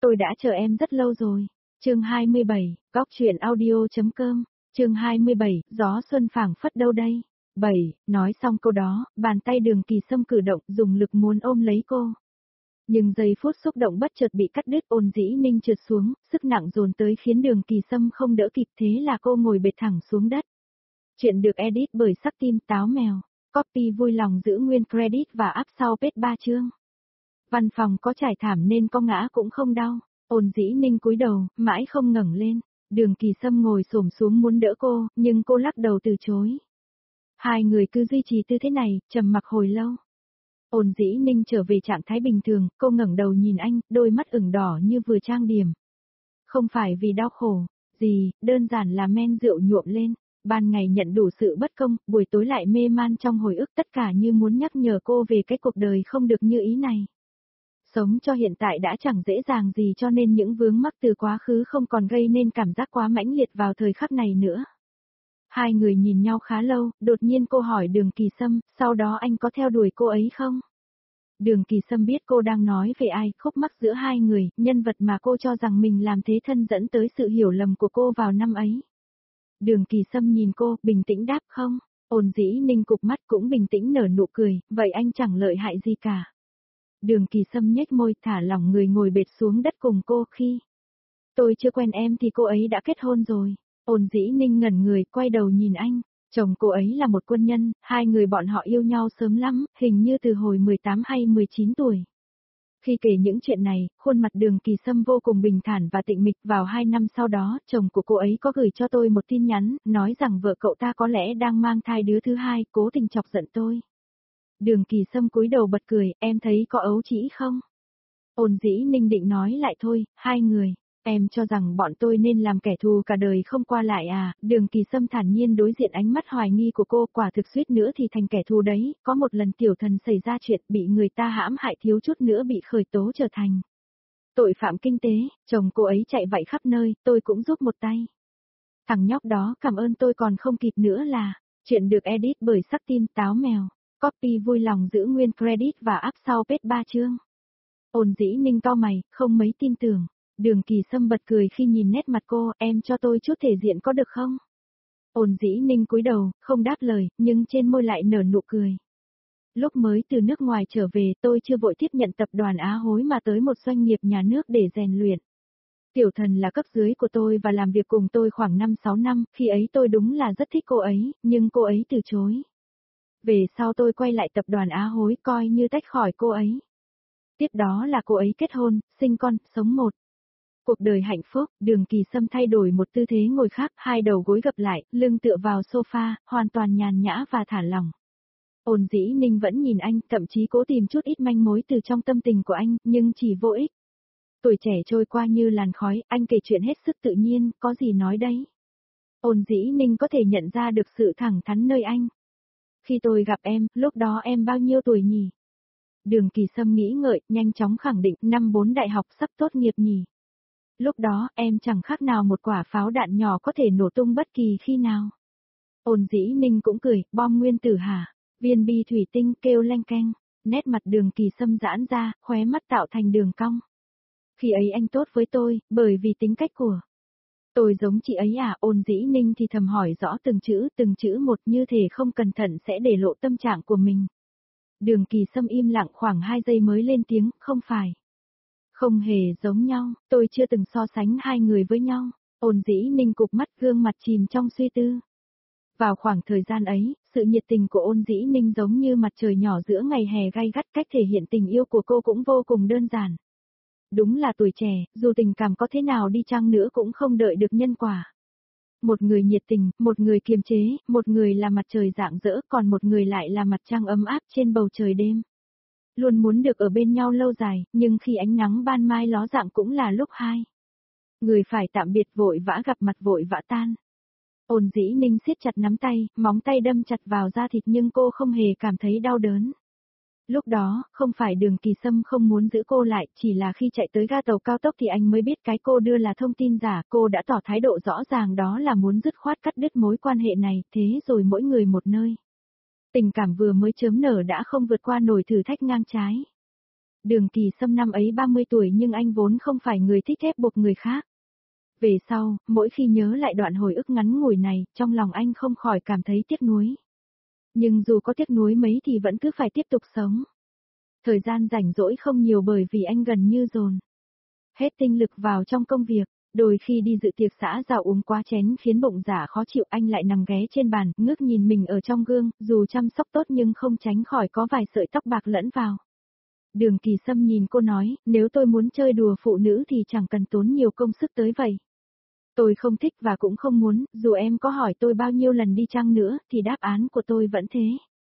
tôi đã chờ em rất lâu rồi. Chương 27, Góc truyện audio.com, chương 27, gió xuân phảng phất đâu đây. 7, nói xong câu đó, bàn tay Đường Kỳ Sâm cử động dùng lực muốn ôm lấy cô. Nhưng giây phút xúc động bất chợt bị cắt đứt, Ôn Dĩ Ninh trượt xuống, sức nặng dồn tới khiến Đường Kỳ Sâm không đỡ kịp, thế là cô ngồi bệt thẳng xuống đất. Chuyện được edit bởi Sắc Tim Táo Mèo, copy vui lòng giữ nguyên credit và up sau page 3 chương. Văn phòng có trải thảm nên có ngã cũng không đau. Ôn Dĩ Ninh cúi đầu, mãi không ngẩng lên. Đường Kỳ Sâm ngồi xổm xuống muốn đỡ cô, nhưng cô lắc đầu từ chối. Hai người cứ duy trì tư thế này, trầm mặc hồi lâu. Ôn Dĩ Ninh trở về trạng thái bình thường, cô ngẩng đầu nhìn anh, đôi mắt ửng đỏ như vừa trang điểm. Không phải vì đau khổ, gì, đơn giản là men rượu nhuộm lên. Ban ngày nhận đủ sự bất công, buổi tối lại mê man trong hồi ức, tất cả như muốn nhắc nhở cô về cái cuộc đời không được như ý này. Sống cho hiện tại đã chẳng dễ dàng gì, cho nên những vướng mắc từ quá khứ không còn gây nên cảm giác quá mãnh liệt vào thời khắc này nữa. Hai người nhìn nhau khá lâu, đột nhiên cô hỏi Đường Kỳ Sâm, sau đó anh có theo đuổi cô ấy không? Đường Kỳ Sâm biết cô đang nói về ai, khúc mắc giữa hai người, nhân vật mà cô cho rằng mình làm thế thân dẫn tới sự hiểu lầm của cô vào năm ấy. Đường Kỳ Sâm nhìn cô, bình tĩnh đáp không. Ôn Dĩ Ninh cụp mắt cũng bình tĩnh nở nụ cười, vậy anh chẳng lợi hại gì cả. Đường Kỳ Sâm nhếch môi, thả lỏng người ngồi bệt xuống đất cùng cô. Khi tôi chưa quen em thì cô ấy đã kết hôn rồi. Ôn Dĩ Ninh ngẩn người, quay đầu nhìn anh. Chồng cô ấy là một quân nhân, hai người bọn họ yêu nhau sớm lắm, hình như từ hồi 18 hay 19 tuổi. Khi kể những chuyện này, khuôn mặt Đường Kỳ Sâm vô cùng bình thản và tịnh mịch. Vào 2 năm sau đó, chồng của cô ấy có gửi cho tôi một tin nhắn, nói rằng vợ cậu ta có lẽ đang mang thai đứa thứ hai, cố tình chọc giận tôi. Đường Kỳ Sâm cúi đầu bật cười, em thấy có ấu trĩ không? Ôn Dĩ Ninh định nói lại thôi, hai người, em cho rằng bọn tôi nên làm kẻ thù cả đời không qua lại à? Đường Kỳ Sâm thản nhiên đối diện ánh mắt hoài nghi của cô, quả thực suýt nữa thì thành kẻ thù đấy, có một lần tiểu thần xảy ra chuyện bị người ta hãm hại, thiếu chút nữa bị khởi tố trở thành tội phạm kinh tế, chồng cô ấy chạy vạy khắp nơi, tôi cũng giúp một tay. Thằng nhóc đó cảm ơn tôi còn không kịp nữa là, chuyện được edit bởi Sắc Tim Táo Mèo. Copy vui lòng giữ nguyên credit và up sau page 3 chương. Ôn Dĩ Ninh cau mày, không mấy tin tưởng. Đường Kỳ Sâm bật cười khi nhìn nét mặt cô, em cho tôi chút thể diện có được không? Ôn Dĩ Ninh cúi đầu, không đáp lời, nhưng trên môi lại nở nụ cười. Lúc mới từ nước ngoài trở về, tôi chưa vội tiếp nhận tập đoàn Á Hối mà tới một doanh nghiệp nhà nước để rèn luyện. Tiểu thần là cấp dưới của tôi và làm việc cùng tôi khoảng 5-6 năm, khi ấy tôi đúng là rất thích cô ấy, nhưng cô ấy từ chối. Về sau tôi quay lại tập đoàn Á Hối coi như tách khỏi cô ấy. Tiếp đó là cô ấy kết hôn, sinh con, sống một cuộc đời hạnh phúc. Đường Kỳ Sâm thay đổi một tư thế ngồi khác, hai đầu gối gập lại, lưng tựa vào sofa, hoàn toàn nhàn nhã và thả lỏng. Ôn Dĩ Ninh vẫn nhìn anh, thậm chí cố tìm chút ít manh mối từ trong tâm tình của anh, nhưng chỉ vô ích. Tuổi trẻ trôi qua như làn khói, anh kể chuyện hết sức tự nhiên, có gì nói đấy. Ôn Dĩ Ninh có thể nhận ra được sự thẳng thắn nơi anh. Khi tôi gặp em, lúc đó em bao nhiêu tuổi nhỉ? Đường Kỳ Sâm nghĩ ngợi, nhanh chóng khẳng định, năm 4 đại học sắp tốt nghiệp nhỉ? Lúc đó, em chẳng khác nào một quả pháo đạn nhỏ có thể nổ tung bất kỳ khi nào. Ôn Dĩ Ninh cũng cười, bom nguyên tử hả? Viên bi thủy tinh kêu leng keng, nét mặt Đường Kỳ Sâm giãn ra, khóe mắt tạo thành đường cong. Khi ấy anh tốt với tôi, bởi vì tính cách của tôi giống chị ấy à? Ôn Dĩ Ninh thì thầm hỏi rõ từng chữ một, như thể không cẩn thận sẽ để lộ tâm trạng của mình. Đường Kỳ Sâm im lặng khoảng 2 giây mới lên tiếng, không phải. Không hề giống nhau, tôi chưa từng so sánh hai người với nhau. Ôn Dĩ Ninh cụp mắt, gương mặt chìm trong suy tư. Vào khoảng thời gian ấy, sự nhiệt tình của Ôn Dĩ Ninh giống như mặt trời nhỏ giữa ngày hè gay gắt, cách thể hiện tình yêu của cô cũng vô cùng đơn giản. Đúng là tuổi trẻ, dù tình cảm có thế nào đi chăng nữa cũng không đợi được nhân quả. Một người nhiệt tình, một người kiềm chế, một người là mặt trời rạng rỡ, còn một người lại là mặt trăng ấm áp trên bầu trời đêm. Luôn muốn được ở bên nhau lâu dài, nhưng khi ánh nắng ban mai ló dạng cũng là lúc hai người phải tạm biệt, vội vã gặp mặt vội vã tan. Ôn Dĩ Ninh siết chặt nắm tay, móng tay đâm chặt vào da thịt nhưng cô không hề cảm thấy đau đớn. Lúc đó, không phải Đường Kỳ Sâm không muốn giữ cô lại, chỉ là khi chạy tới ga tàu cao tốc thì anh mới biết cái cô đưa là thông tin giả, cô đã tỏ thái độ rõ ràng đó là muốn dứt khoát cắt đứt mối quan hệ này, thế rồi mỗi người một nơi. Tình cảm vừa mới chớm nở đã không vượt qua nổi thử thách ngang trái. Đường Kỳ Sâm năm ấy 30 tuổi nhưng anh vốn không phải người thích ép buộc người khác. Về sau, mỗi khi nhớ lại đoạn hồi ức ngắn ngủi này, trong lòng anh không khỏi cảm thấy tiếc nuối. Nhưng dù có tiếc nuối mấy thì vẫn cứ phải tiếp tục sống. Thời gian rảnh rỗi không nhiều bởi vì anh gần như dồn hết tinh lực vào trong công việc. Đôi khi đi dự tiệc xã giao uống quá chén khiến bụng dạ khó chịu, anh lại nằm ghé trên bàn, ngước nhìn mình ở trong gương, dù chăm sóc tốt nhưng không tránh khỏi có vài sợi tóc bạc lẫn vào. Đường Kỳ Sâm nhìn cô nói, nếu tôi muốn chơi đùa phụ nữ thì chẳng cần tốn nhiều công sức tới vậy. Tôi không thích và cũng không muốn, dù em có hỏi tôi bao nhiêu lần đi chăng nữa, thì đáp án của tôi vẫn thế.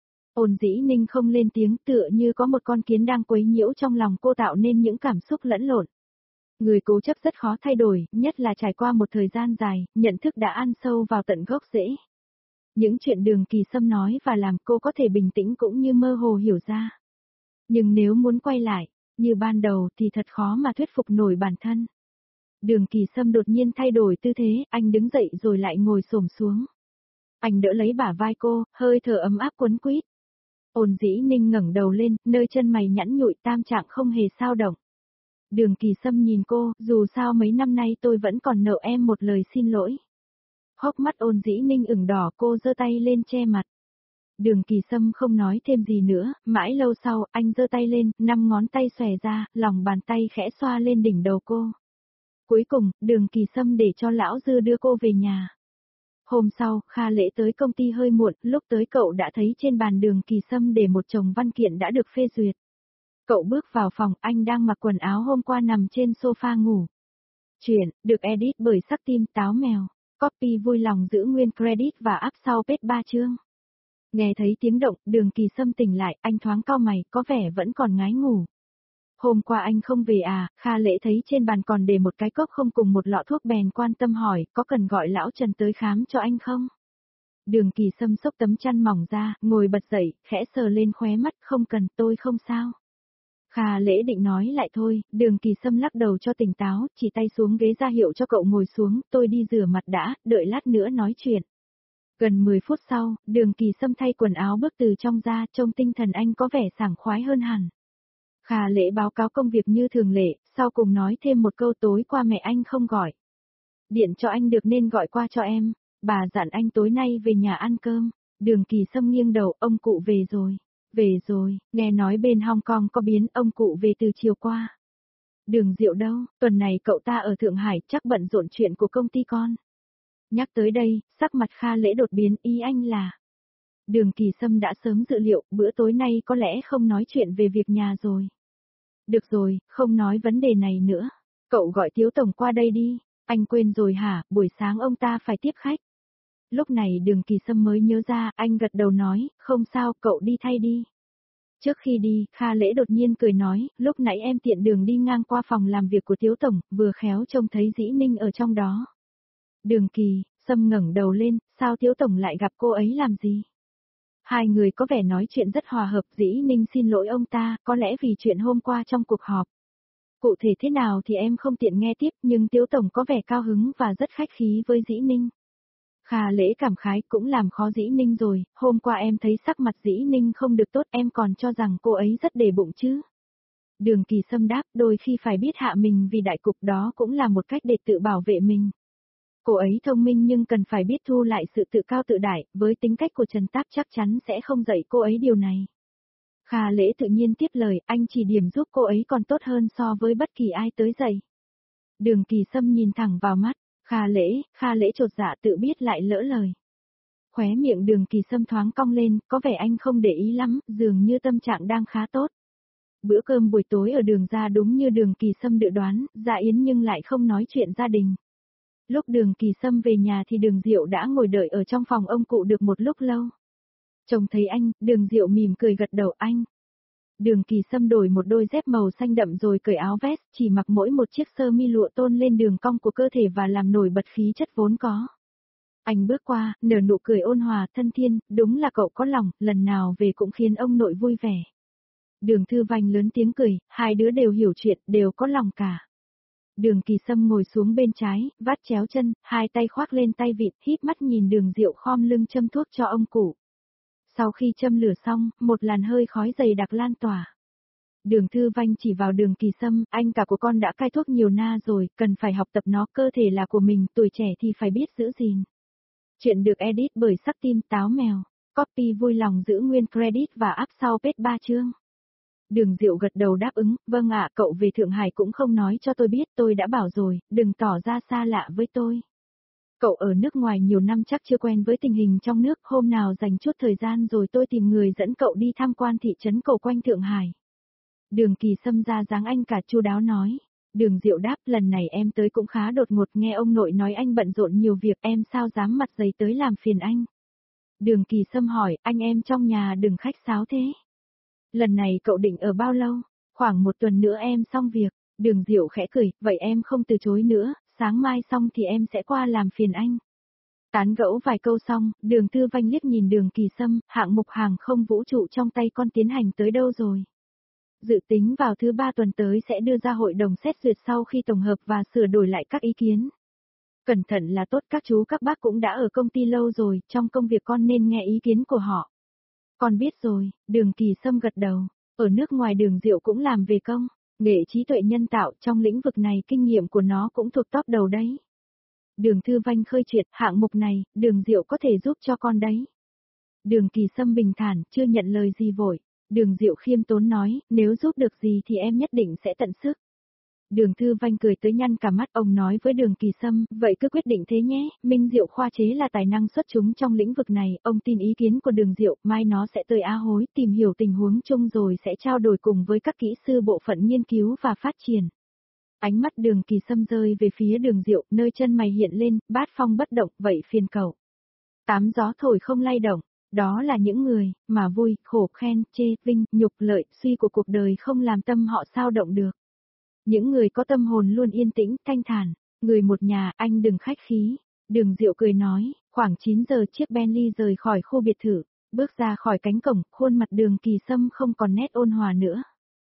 Ôn Dĩ Ninh không lên tiếng, tựa như có một con kiến đang quấy nhiễu trong lòng cô, tạo nên những cảm xúc lẫn lộn. Người cố chấp rất khó thay đổi, nhất là trải qua một thời gian dài, nhận thức đã ăn sâu vào tận gốc rễ. Những chuyện Đường Kỳ Sâm nói và làm cô có thể bình tĩnh cũng như mơ hồ hiểu ra. Nhưng nếu muốn quay lại, như ban đầu thì thật khó mà thuyết phục nổi bản thân. Đường Kỳ Sâm đột nhiên thay đổi tư thế, anh đứng dậy rồi lại ngồi xổm xuống. Anh đỡ lấy bả vai cô, hơi thở ấm áp quấn quýt. Ôn Dĩ Ninh ngẩng đầu lên, nơi chân mày nhẵn nhụi, tam trạng không hề sao động. Đường Kỳ Sâm nhìn cô, dù sao mấy năm nay tôi vẫn còn nợ em một lời xin lỗi. Hốc mắt Ôn Dĩ Ninh ửng đỏ, cô giơ tay lên che mặt. Đường Kỳ Sâm không nói thêm gì nữa, mãi lâu sau, anh giơ tay lên, 5 ngón tay xòe ra, lòng bàn tay khẽ xoa lên đỉnh đầu cô. Cuối cùng, Đường Kỳ Sâm để cho lão Dư đưa cô về nhà. Hôm sau, Kha Lễ tới công ty hơi muộn, lúc tới cậu đã thấy trên bàn Đường Kỳ Sâm để một chồng văn kiện đã được phê duyệt. Cậu bước vào phòng, anh đang mặc quần áo hôm qua nằm trên sofa ngủ. Chuyện, được edit bởi Sắc Tim Táo Mèo. Copy vui lòng giữ nguyên credit và up sau page 3 chương. Nghe thấy tiếng động, Đường Kỳ Sâm tỉnh lại, anh thoáng cau mày, có vẻ vẫn còn ngái ngủ. Hôm qua anh không về à? Kha Lễ thấy trên bàn còn để một cái cốc không cùng một lọ thuốc bèn quan tâm hỏi, có cần gọi lão Trần tới khám cho anh không? Đường Kỳ Sâm xốc tấm chăn mỏng ra, ngồi bật dậy, khẽ sờ lên khóe mắt, không cần, tôi không sao. Kha Lễ định nói lại thôi, Đường Kỳ Sâm lắc đầu cho tỉnh táo, chỉ tay xuống ghế ra hiệu cho cậu ngồi xuống, tôi đi rửa mặt đã, đợi lát nữa nói chuyện. Gần 10 phút sau, Đường Kỳ Sâm thay quần áo bước từ trong ra, trông tinh thần anh có vẻ sảng khoái hơn hẳn. Kha Lễ báo cáo công việc như thường lệ, sau cùng nói thêm một câu, tối qua mẹ anh không gọi. Điện cho anh được nên gọi qua cho em, bà dặn anh tối nay về nhà ăn cơm. Đường Kỳ Sâm nghiêng đầu, ông cụ về rồi. Về rồi, nghe nói bên Hong Kong có biến, ông cụ về từ chiều qua. Đường Diệu đâu, tuần này cậu ta ở Thượng Hải, chắc bận rộn chuyện của công ty con. Nhắc tới đây, sắc mặt Kha Lễ đột biến, ý anh là. Đường Kỳ Sâm đã sớm dự liệu, bữa tối nay có lẽ không nói chuyện về việc nhà rồi. Được rồi, không nói vấn đề này nữa. Cậu gọi Tiếu Tổng qua đây đi. Anh quên rồi hả, buổi sáng ông ta phải tiếp khách. Lúc này Đường Kỳ Sâm mới nhớ ra, anh gật đầu nói, không sao, cậu đi thay đi. Trước khi đi, Kha Lễ đột nhiên cười nói, lúc nãy em tiện đường đi ngang qua phòng làm việc của Tiếu Tổng, vừa khéo trông thấy Dĩ Ninh ở trong đó. Đường Kỳ Sâm ngẩng đầu lên, sao Tiếu Tổng lại gặp cô ấy làm gì? Hai người có vẻ nói chuyện rất hòa hợp, Dĩ Ninh xin lỗi ông ta, có lẽ vì chuyện hôm qua trong cuộc họp. Cụ thể thế nào thì em không tiện nghe tiếp, nhưng Tiếu Tổng có vẻ cao hứng và rất khách khí với Dĩ Ninh. Kha Lễ cảm khái, cũng làm khó Dĩ Ninh rồi, hôm qua em thấy sắc mặt Dĩ Ninh không được tốt, em còn cho rằng cô ấy rất để bụng chứ. Đường Kỳ Sâm đáp, đôi khi phải biết hạ mình vì đại cục, đó cũng là một cách để tự bảo vệ mình. Cô ấy thông minh nhưng cần phải biết thu lại sự tự cao tự đại, với tính cách của Trần Táp chắc chắn sẽ không dạy cô ấy điều này. Kha Lễ tự nhiên tiếp lời, anh chỉ điểm giúp cô ấy còn tốt hơn so với bất kỳ ai tới dạy. Đường Kỳ Sâm nhìn thẳng vào mắt, Kha Lễ chột dạ tự biết lại lỡ lời. Khóe miệng Đường Kỳ Sâm thoáng cong lên, có vẻ anh không để ý lắm, dường như tâm trạng đang khá tốt. Bữa cơm buổi tối ở Đường ra đúng như Đường Kỳ Sâm dự đoán, Dạ Yến nhưng lại không nói chuyện gia đình. Lúc Đường Kỳ Sâm về nhà thì Đường Diệu đã ngồi đợi ở trong phòng ông cụ được một lúc lâu. Trông thấy anh, Đường Diệu mỉm cười gật đầu anh. Đường Kỳ Sâm đổi một đôi dép màu xanh đậm rồi cởi áo vest, chỉ mặc mỗi một chiếc sơ mi lụa tôn lên đường cong của cơ thể và làm nổi bật khí chất vốn có. Anh bước qua, nở nụ cười ôn hòa thân thiên, đúng là cậu có lòng, lần nào về cũng khiến ông nội vui vẻ. Đường Thư Vành lớn tiếng cười, hai đứa đều hiểu chuyện, đều có lòng cả. Đường Kỳ Sâm ngồi xuống bên trái, vắt chéo chân, hai tay khoác lên tay vịt, híp mắt nhìn Đường Diệu khom lưng châm thuốc cho ông cụ. Sau khi châm lửa xong, một làn hơi khói dày đặc lan tỏa. Đường Thư Vanh chỉ vào Đường Kỳ Sâm, anh cả của con đã cai thuốc nhiều na rồi, cần phải học tập nó, cơ thể là của mình, tuổi trẻ thì phải biết giữ gìn. Chuyện được edit bởi Sắc Tim Táo Mèo. Copy vui lòng giữ nguyên credit và up sau page 3 chương. Đường Diệu gật đầu đáp ứng, vâng ạ, cậu về Thượng Hải cũng không nói cho tôi biết, tôi đã bảo rồi, đừng tỏ ra xa lạ với tôi. Cậu ở nước ngoài nhiều năm chắc chưa quen với tình hình trong nước, hôm nào dành chút thời gian rồi tôi tìm người dẫn cậu đi tham quan thị trấn cầu quanh Thượng Hải. Đường Kỳ Sâm ra dáng anh cả chu đáo nói. Đường Diệu đáp, lần này em tới cũng khá đột ngột, nghe ông nội nói anh bận rộn nhiều việc, em sao dám mặt dày tới làm phiền anh. Đường Kỳ Sâm hỏi, anh em trong nhà đừng khách sáo thế. Lần này cậu định ở bao lâu? Khoảng 1 tuần nữa em xong việc. Đường Diệu khẽ cười, vậy em không từ chối nữa, sáng mai xong thì em sẽ qua làm phiền anh. Tán gẫu vài câu xong, Đường Thư Vanh liếc nhìn Đường Kỳ Sâm, hạng mục hàng không vũ trụ trong tay con tiến hành tới đâu rồi? Dự tính vào thứ 3 tuần tới sẽ đưa ra hội đồng xét duyệt sau khi tổng hợp và sửa đổi lại các ý kiến. Cẩn thận là tốt, các chú các bác cũng đã ở công ty lâu rồi, trong công việc con nên nghe ý kiến của họ. Con biết rồi, Đường Kỳ Sâm gật đầu, ở nước ngoài Đường Diệu cũng làm về công, nghệ trí tuệ nhân tạo, trong lĩnh vực này kinh nghiệm của nó cũng thuộc top đầu đấy. Đường Thư Vanh khơi triệt, hạng mục này, Đường Diệu có thể giúp cho con đấy. Đường Kỳ Sâm bình thản, chưa nhận lời gì vội. Đường Diệu khiêm tốn nói, nếu giúp được gì thì em nhất định sẽ tận sức. Đường Thư Vanh cười tới nhăn cả mắt, ông nói với Đường Kỳ Sâm, vậy cứ quyết định thế nhé, Minh Diệu khoa chế là tài năng xuất chúng trong lĩnh vực này, ông tin ý kiến của Đường Diệu, mai nó sẽ tới Á Hối tìm hiểu tình huống chung rồi sẽ trao đổi cùng với các kỹ sư bộ phận nghiên cứu và phát triển. Ánh mắt Đường Kỳ Sâm rơi về phía Đường Diệu, nơi chân mày hiện lên, bát phong bất động, vậy phiền cậu. Tám gió thổi không lay động. Đó là những người, mà vui, khổ, khen, chê, vinh, nhục, lợi, suy của cuộc đời không làm tâm họ sao động được. Những người có tâm hồn luôn yên tĩnh, thanh thản, người một nhà, anh đừng khách khí. Đường Diệu cười nói, khoảng 9 giờ chiếc Bentley rời khỏi khu biệt thự, bước ra khỏi cánh cổng, khuôn mặt Đường Kỳ Sâm không còn nét ôn hòa nữa.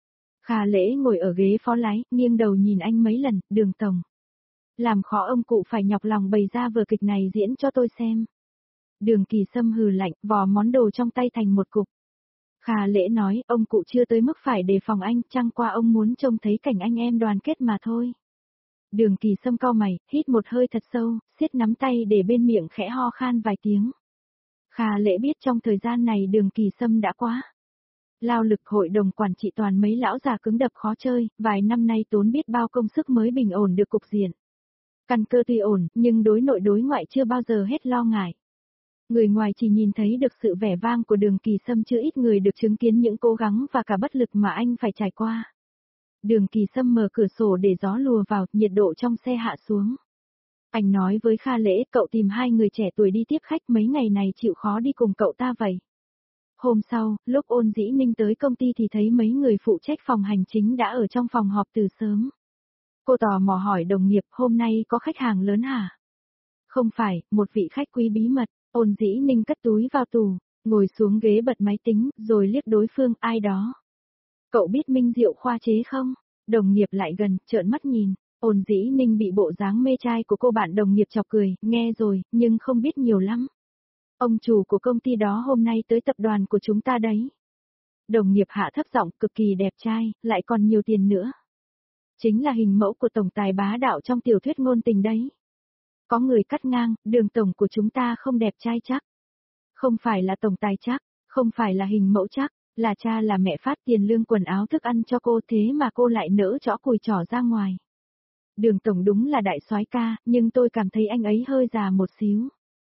Kha Lễ ngồi ở ghế phó lái, nghiêng đầu nhìn anh mấy lần, Đường tổng. Làm khó ông cụ phải nhọc lòng bày ra vở kịch này diễn cho tôi xem. Đường Kỳ Sâm hừ lạnh, vò món đồ trong tay thành một cục. Kha Lễ nói, ông cụ chưa tới mức phải đề phòng anh, chẳng qua ông muốn trông thấy cảnh anh em đoàn kết mà thôi. Đường Kỳ Sâm cau mày, hít một hơi thật sâu, siết nắm tay để bên miệng khẽ ho khan vài tiếng. Kha Lễ biết trong thời gian này Đường Kỳ Sâm đã quá lao lực, hội đồng quản trị toàn mấy lão già cứng đập khó chơi, vài năm nay tốn biết bao công sức mới bình ổn được cục diện. Căn cơ tuy ổn, nhưng đối nội đối ngoại chưa bao giờ hết lo ngại. Người ngoài chỉ nhìn thấy được sự vẻ vang của Đường Kỳ Sâm, chưa ít người được chứng kiến những cố gắng và cả bất lực mà anh phải trải qua. Đường Kỳ Sâm mở cửa sổ để gió lùa vào, nhiệt độ trong xe hạ xuống. Anh nói với Kha Lễ, cậu tìm 2 người trẻ tuổi đi tiếp khách, mấy ngày này chịu khó đi cùng cậu ta vậy. Hôm sau, lúc Ôn Dĩ Ninh tới công ty thì thấy mấy người phụ trách phòng hành chính đã ở trong phòng họp từ sớm. Cô tò mò hỏi đồng nghiệp, hôm nay có khách hàng lớn hả? Không phải, một vị khách quý bí mật. Ôn Dĩ Ninh cất túi vào tủ, ngồi xuống ghế bật máy tính, rồi liếc đối phương, ai đó. Cậu biết Minh Diệu khoa chế không? Đồng nghiệp lại gần, trợn mắt nhìn. Ôn Dĩ Ninh bị bộ dáng mê trai của cô bạn đồng nghiệp chọc cười, nghe rồi, nhưng không biết nhiều lắm. Ông chủ của công ty đó hôm nay tới tập đoàn của chúng ta đấy. Đồng nghiệp hạ thấp giọng, cực kỳ đẹp trai, lại còn nhiều tiền nữa. Chính là hình mẫu của tổng tài bá đạo trong tiểu thuyết ngôn tình đấy. Có người cắt ngang, Đường tổng của chúng ta không đẹp trai chắc. Không phải là tổng tài chắc, không phải là hình mẫu chắc, là cha là mẹ phát tiền lương quần áo thức ăn cho cô, thế mà cô lại nỡ chõ cùi trỏ ra ngoài. Đường tổng đúng là đại soái ca, nhưng tôi cảm thấy anh ấy hơi già một xíu.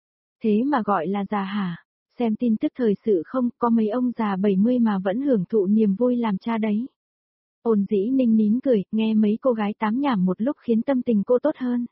Thế mà gọi là già hả? Xem tin tức thời sự không, có mấy ông già 70 mà vẫn hưởng thụ niềm vui làm cha đấy. Ôn Dĩ Ninh nín cười, nghe mấy cô gái tám nhảm một lúc khiến tâm tình cô tốt hơn.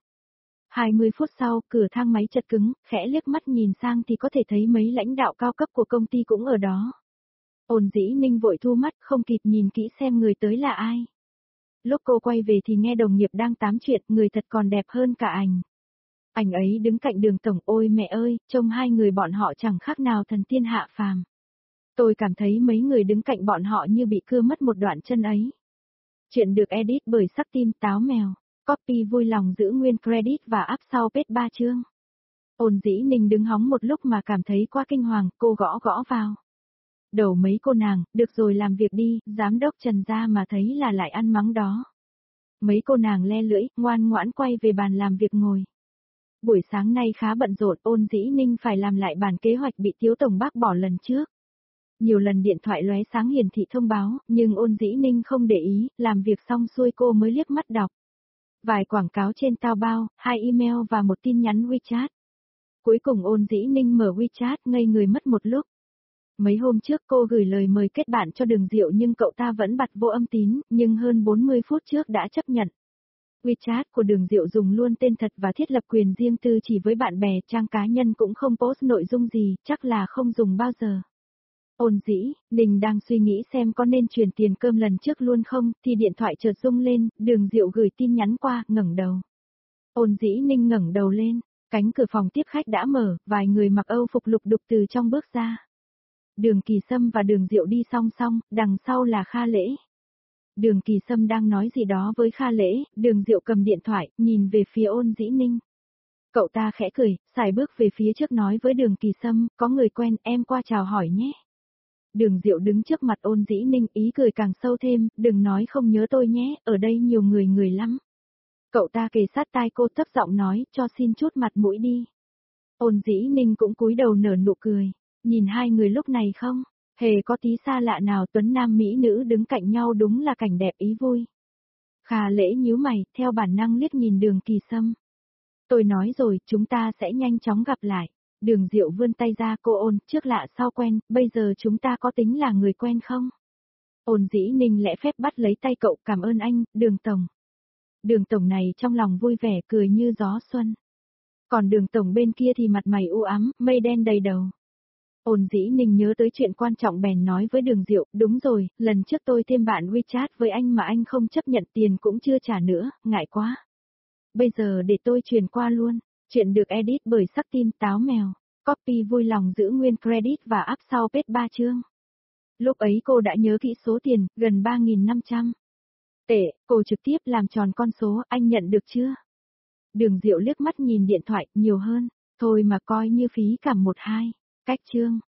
20 phút sau, cửa thang máy chật cứng, khẽ liếc mắt nhìn sang thì có thể thấy mấy lãnh đạo cao cấp của công ty cũng ở đó. Ôn Dĩ Ninh vội thu mắt, không kịp nhìn kỹ xem người tới là ai. Lúc cô quay về thì nghe đồng nghiệp đang tám chuyện, người thật còn đẹp hơn cả ảnh. Ảnh ấy đứng cạnh Đường tổng, ôi mẹ ơi, trông 2 người bọn họ chẳng khác nào thần tiên hạ phàm. Tôi cảm thấy mấy người đứng cạnh bọn họ như bị cưa mất một đoạn chân ấy. Chuyện được edit bởi Sắc Tim Táo Mèo. Copy vui lòng giữ nguyên credit và up sau page 3 chương. Ôn Dĩ Ninh đứng hóng một lúc mà cảm thấy quá kinh hoàng, cô gõ gõ vào. Đầu mấy cô nàng, được rồi làm việc đi, giám đốc Trần ra mà thấy là lại ăn mắng đó. Mấy cô nàng le lưỡi, ngoan ngoãn quay về bàn làm việc ngồi. Buổi sáng nay khá bận rộn, Ôn Dĩ Ninh phải làm lại bản kế hoạch bị Tiếu Tổng bác bỏ lần trước. Nhiều lần điện thoại lóe sáng hiển thị thông báo, nhưng Ôn Dĩ Ninh không để ý, làm việc xong xuôi cô mới liếc mắt đọc. Vài quảng cáo trên Taobao, 2 email và một tin nhắn WeChat. Cuối cùng Ôn Dĩ Ninh mở WeChat ngây người mất một lúc. Mấy hôm trước cô gửi lời mời kết bạn cho Đường Diệu nhưng cậu ta vẫn bật vô âm tín, nhưng hơn 40 phút trước đã chấp nhận. WeChat của Đường Diệu dùng luôn tên thật và thiết lập quyền riêng tư chỉ với bạn bè, trang cá nhân cũng không post nội dung gì, chắc là không dùng bao giờ. Ôn Dĩ Ninh đang suy nghĩ xem có nên chuyển tiền cơm lần trước luôn không, thì điện thoại chợt rung lên, Đường Diệu gửi tin nhắn qua, ngẩng đầu. Ôn Dĩ Ninh ngẩng đầu lên, cánh cửa phòng tiếp khách đã mở, vài người mặc Âu phục lục đục từ trong bước ra. Đường Kỳ Sâm và Đường Diệu đi song song, đằng sau là Kha Lễ. Đường Kỳ Sâm đang nói gì đó với Kha Lễ, Đường Diệu cầm điện thoại, nhìn về phía Ôn Dĩ Ninh. Cậu ta khẽ cười, xài bước về phía trước nói với Đường Kỳ Sâm, có người quen, em qua chào hỏi nhé. Đường Diệu đứng trước mặt Ôn Dĩ Ninh, ý cười càng sâu thêm, đừng nói không nhớ tôi nhé, ở đây nhiều người lắm. Cậu ta kề sát tai cô thấp giọng nói, cho xin chút mặt mũi đi. Ôn Dĩ Ninh cũng cúi đầu nở nụ cười, nhìn hai người lúc này không, hề có tí xa lạ nào, tuấn nam mỹ nữ đứng cạnh nhau đúng là cảnh đẹp ý vui. Kha Lễ nhíu mày, theo bản năng liếc nhìn Đường Kỳ Sâm. Tôi nói rồi, chúng ta sẽ nhanh chóng gặp lại. Đường Diệu vươn tay ra, cô Ôn, trước lạ sau quen, bây giờ chúng ta có tính là người quen không? Ôn Dĩ Ninh lẽ phép bắt lấy tay cậu, cảm ơn anh, Đường Tổng. Đường Tổng này trong lòng vui vẻ cười như gió xuân. Còn Đường Tổng bên kia thì mặt mày u ám, mây đen đầy đầu. Ôn Dĩ Ninh nhớ tới chuyện quan trọng bèn nói với Đường Diệu, đúng rồi, lần trước tôi thêm bạn WeChat với anh mà anh không chấp nhận tiền cũng chưa trả nữa, ngại quá. Bây giờ để tôi truyền qua luôn, chuyện được edit bởi Sắc Tim Táo Mèo, copy vui lòng giữ nguyên credit và up sau page 3 chương. Lúc ấy cô đã nhớ kỹ số tiền, gần 3.500. Tệ, cô trực tiếp làm tròn con số, anh nhận được chưa? Đường Diệu liếc mắt nhìn điện thoại, nhiều hơn, thôi mà coi như phí cảm 1-2. Cách chương.